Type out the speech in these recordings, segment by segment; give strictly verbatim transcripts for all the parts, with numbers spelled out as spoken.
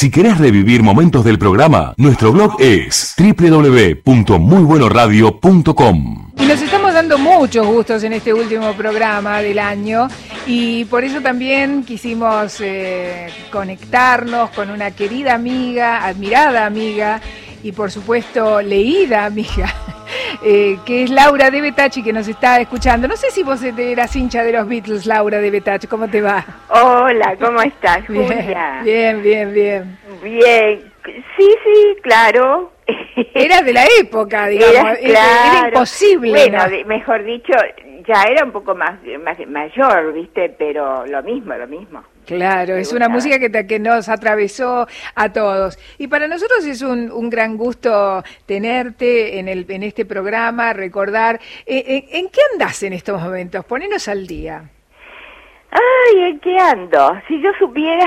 Si querés revivir momentos del programa, nuestro blog es doble u doble u doble u punto muy bueno radio punto com. Y nos estamos dando muchos gustos en este último programa del año y por eso también quisimos eh, conectarnos con una querida amiga, admirada amiga y por supuesto leída amiga, eh, que es Laura de Betachi, que nos está escuchando. No sé si vos eras hincha de los Beatles, Laura de Betachi, ¿cómo te va? Hola, ¿cómo estás, Julia? Bien, bien, bien. Bien, sí, sí, claro. Era de la época, digamos, Era, era, claro. era imposible. Bueno, ¿no? de, mejor dicho, ya era un poco más, más mayor, ¿viste? Pero lo mismo, lo mismo. Claro, es una música que, te, que nos atravesó a todos. Y para nosotros es un, un gran gusto tenerte en, el, en este programa, recordar. Eh, eh, ¿En qué andás en estos momentos? Ponenos al día. Ay, ¿en qué ando? Si yo supiera...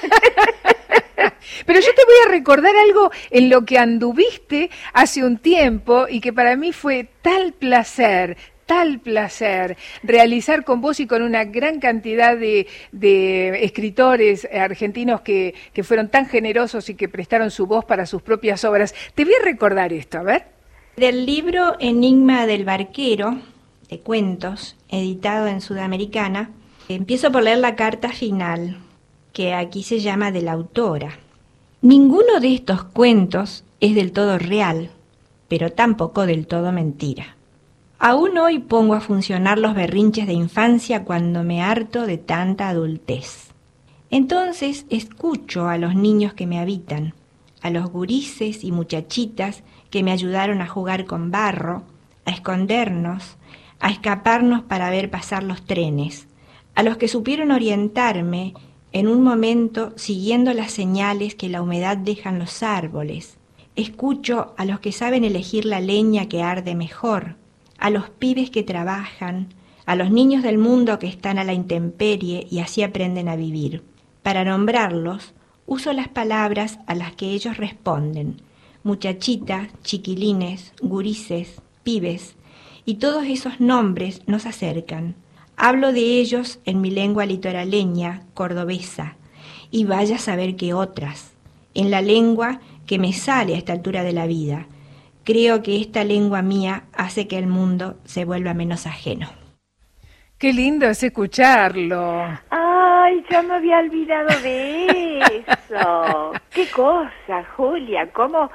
Pero yo te voy a recordar algo en lo que anduviste hace un tiempo y que para mí fue tal placer, tal placer realizar con vos y con una gran cantidad de, de escritores argentinos que, que fueron tan generosos y que prestaron su voz para sus propias obras. Te voy a recordar esto, a ver. Del libro Enigma del Barquero, de cuentos, editado en Sudamericana, empiezo por leer la carta final, que aquí se llama de la autora. Ninguno de estos cuentos es del todo real, pero tampoco del todo mentira. Aún hoy pongo a funcionar los berrinches de infancia cuando me harto de tanta adultez. Entonces escucho a los niños que me habitan, a los gurises y muchachitas que me ayudaron a jugar con barro, a escondernos, a escaparnos para ver pasar los trenes, a los que supieron orientarme en un momento siguiendo las señales que la humedad deja en los árboles. Escucho a los que saben elegir la leña que arde mejor, a los pibes que trabajan, a los niños del mundo que están a la intemperie y así aprenden a vivir. Para nombrarlos, uso las palabras a las que ellos responden: muchachitas, chiquilines, gurises, pibes, y todos esos nombres nos acercan. Hablo de ellos en mi lengua litoraleña, cordobesa, y vaya a saber qué otras, en la lengua que me sale a esta altura de la vida. Creo que esta lengua mía hace que el mundo se vuelva menos ajeno. Qué lindo es escucharlo. Ay, ya me había olvidado de eso. Qué cosa, Julia, cómo...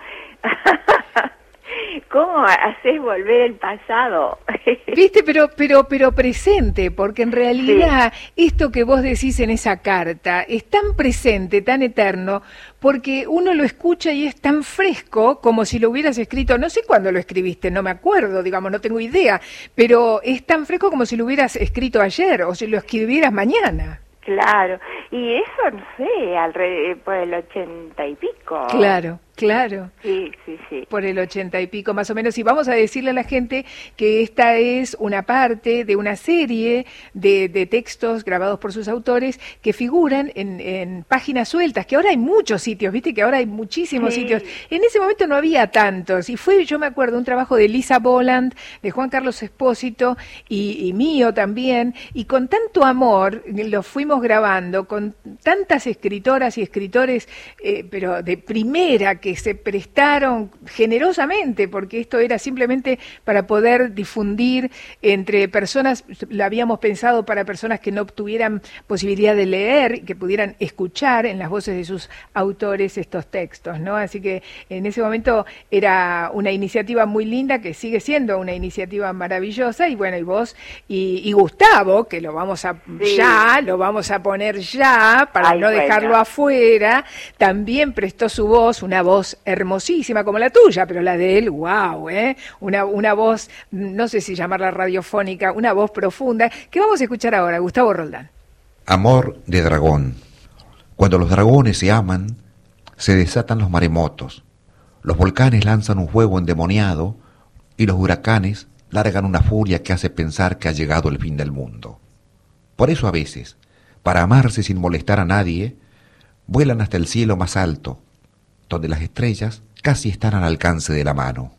¿Cómo haces volver el pasado? Viste, pero pero pero presente, porque en realidad sí. Esto que vos decís en esa carta es tan presente, tan eterno, porque uno lo escucha y es tan fresco como si lo hubieras escrito, no sé cuándo lo escribiste, no me acuerdo, digamos, no tengo idea, pero es tan fresco como si lo hubieras escrito ayer o si lo escribieras mañana. Claro, y eso, no sé, alrededor, por el ochenta y pico. Claro, claro. Sí, sí, sí. Por el ochenta y pico más o menos. Y vamos a decirle a la gente que esta es una parte de una serie de, de textos grabados por sus autores que figuran en, en páginas sueltas, que ahora hay muchos sitios, viste que ahora hay muchísimos sí. sitios. En ese momento no había tantos. Y fue, yo me acuerdo, un trabajo de Lisa Boland, de Juan Carlos Espósito y, y mío también. Y con tanto amor lo fuimos grabando, con tantas escritoras y escritores, eh, pero de primera, que se prestaron generosamente, porque esto era simplemente para poder difundir entre personas, lo habíamos pensado para personas que no tuvieran posibilidad de leer, que pudieran escuchar en las voces de sus autores estos textos, ¿no? Así que en ese momento era una iniciativa muy linda, que sigue siendo una iniciativa maravillosa, y bueno, y vos y, y Gustavo, que lo vamos a sí. ya, lo vamos a poner ya, para Ay, no bueno. dejarlo afuera, también prestó su voz, una voz hermosísima como la tuya, pero la de él, wow, ¿eh? Una, una voz, no sé si llamarla radiofónica, una voz profunda. ¿Qué vamos a escuchar ahora, Gustavo Roldán? Amor de dragón. Cuando los dragones se aman, se desatan los maremotos. Los volcanes lanzan un fuego endemoniado y los huracanes largan una furia que hace pensar que ha llegado el fin del mundo. Por eso a veces, para amarse sin molestar a nadie, vuelan hasta el cielo más alto, donde las estrellas casi están al alcance de la mano.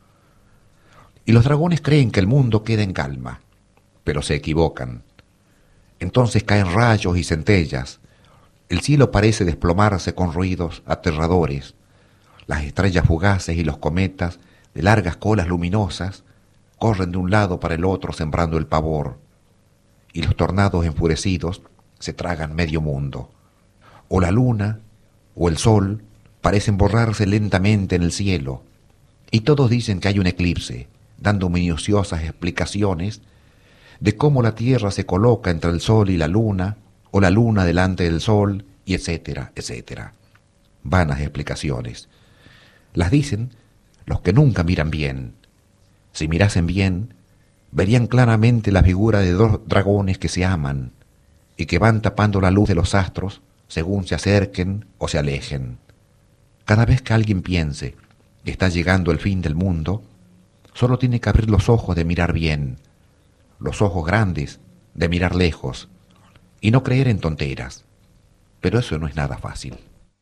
Y los dragones creen que el mundo queda en calma, pero se equivocan. Entonces caen rayos y centellas, El cielo parece desplomarse con ruidos aterradores. Las estrellas fugaces y los cometas, de largas colas luminosas, corren de un lado para el otro sembrando el pavor. Y los tornados enfurecidos se tragan medio mundo. O la luna o el sol parecen borrarse lentamente en el cielo. Y todos dicen que hay un eclipse, dando minuciosas explicaciones de cómo la Tierra se coloca entre el sol y la luna, o la luna delante del sol, y etcétera, etcétera. Vanas explicaciones. Las dicen los que nunca miran bien. Si mirasen bien, verían claramente la figura de dos dragones que se aman y que van tapando la luz de los astros según se acerquen o se alejen. Cada vez que alguien piense que está llegando el fin del mundo, solo tiene que abrir los ojos de mirar bien, los ojos grandes de mirar lejos, y no creer en tonteras. Pero eso no es nada fácil.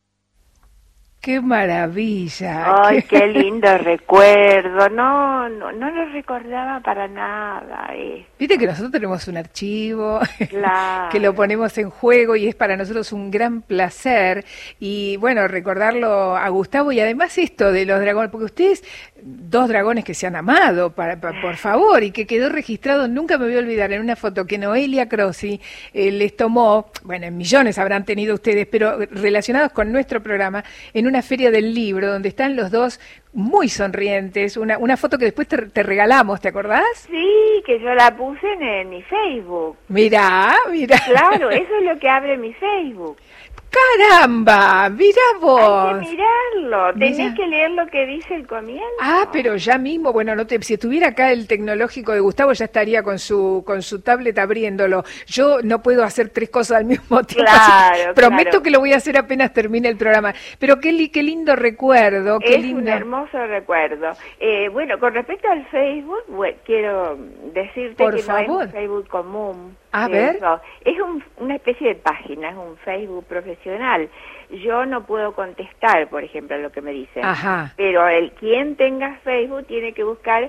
¡Qué maravilla! ¡Ay, qué, qué lindo recuerdo! No, no, no lo recordaba para nada. Eh. Viste que nosotros tenemos un archivo, claro, que lo ponemos en juego y es para nosotros un gran placer. Y bueno, recordarlo a Gustavo y además esto de los dragones, porque ustedes, dos dragones que se han amado, para, para, por favor, y que quedó registrado, nunca me voy a olvidar, en una foto que Noelia Crossi eh, les tomó, bueno, en millones habrán tenido ustedes, pero relacionados con nuestro programa, en una feria del libro, donde están los dos muy sonrientes, una, una foto que después te, te regalamos, ¿te acordás? Sí, que yo la puse en, en mi Facebook. Mirá, mirá. Claro, eso es lo que abre mi Facebook. ¡Caramba! ¡Mirá vos! Hay que mirarlo, tenés Mirá. que leer lo que dice el comienzo. Ah, pero ya mismo, bueno, no te, si estuviera acá el tecnológico de Gustavo ya estaría con su con su tablet abriéndolo. Yo no puedo hacer tres cosas al mismo tiempo. Claro, así, prometo claro. que lo voy a hacer apenas termine el programa. Pero qué, li, qué lindo recuerdo, qué es lindo. un hermoso recuerdo. Eh, bueno, con respecto al Facebook, bueno, quiero decirte Por que favor. no es un Facebook común. A ver. Eso. Es un, una especie de página, es un Facebook profesional. Yo no puedo contestar, por ejemplo, a lo que me dicen. Ajá. Pero el quien tenga Facebook tiene que buscar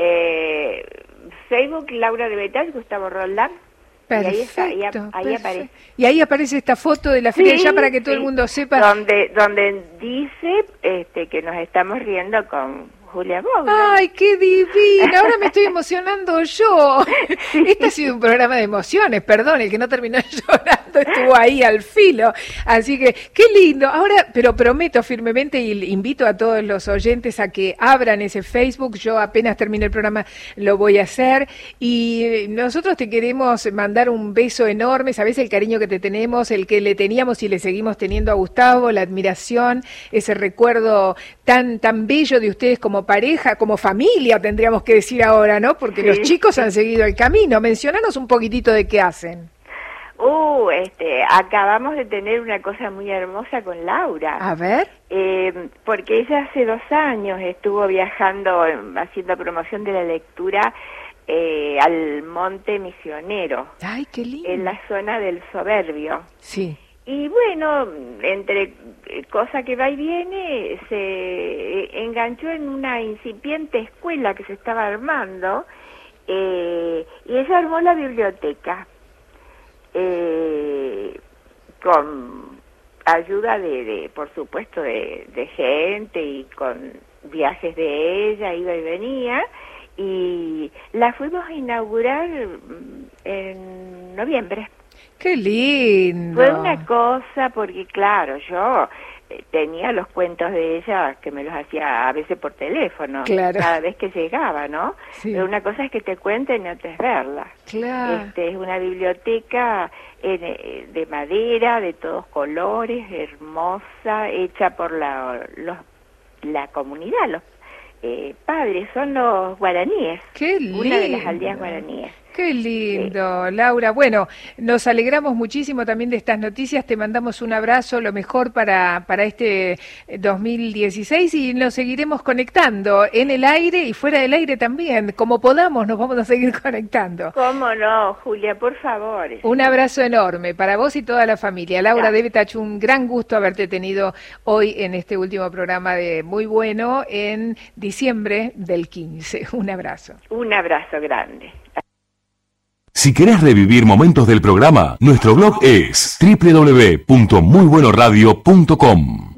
eh, Facebook Laura de Betal, Gustavo Roldán. Perfecto, y ahí, está, ahí, ahí perfecto. aparece. Y ahí aparece esta foto de la feria Sí, ya para que todo sí. el mundo sepa. Donde, donde dice este, que nos estamos riendo con Julia Bogdan. ¡Ay, qué divina! Ahora me estoy emocionando yo. Este ha sido un programa de emociones, perdón, el que no terminó llorando estuvo ahí al filo. Así que, qué lindo. Ahora, pero prometo firmemente y invito a todos los oyentes a que abran ese Facebook. Yo apenas termine el programa lo voy a hacer. Y nosotros te queremos mandar un beso enorme. Sabés el cariño que te tenemos, el que le teníamos y le seguimos teniendo a Gustavo, la admiración, ese recuerdo tan, tan bello de ustedes como pareja, como familia, tendríamos que decir ahora, ¿no? Porque Sí. los chicos han seguido el camino. Mencionanos un poquitito de qué hacen. Uh, este, acabamos de tener una cosa muy hermosa con Laura. A ver. Eh, porque ella hace dos años estuvo viajando, eh, haciendo promoción de la lectura eh, al Monte Misionero, Ay, qué lindo. en la zona del Soberbio. Sí. Y bueno, entre eh, cosa que va y viene, se eh, enganchó en una incipiente escuela que se estaba armando, eh, y ella armó la biblioteca, eh, con ayuda de, de por supuesto, de, de gente y con viajes de ella, iba y venía, y la fuimos a inaugurar en noviembre. Qué lindo. Fue una cosa, porque claro, yo eh, tenía los cuentos de ella que me los hacía a veces por teléfono, Claro. cada vez que llegaba, ¿no? Sí. Pero una cosa es que te cuenten y otra es verla. Claro. Este, es una biblioteca en, eh, de madera, de todos colores, hermosa, hecha por la, los, la comunidad, los eh, padres, son los guaraníes, Qué lindo. una de las aldeas guaraníes. Qué lindo, Laura. Bueno, nos alegramos muchísimo también de estas noticias. Te mandamos un abrazo, lo mejor para, para este dos mil dieciséis y nos seguiremos conectando en el aire y fuera del aire también. Como podamos, nos vamos a seguir conectando. ¿Cómo no, Julia? Por favor. Un abrazo enorme para vos y toda la familia. Laura Gracias. Debetach, un gran gusto haberte tenido hoy en este último programa de Muy Bueno en diciembre del quince. Un abrazo. Un abrazo grande. Si querés revivir momentos del programa, nuestro blog es doble u doble u doble u punto muy bueno radio punto com.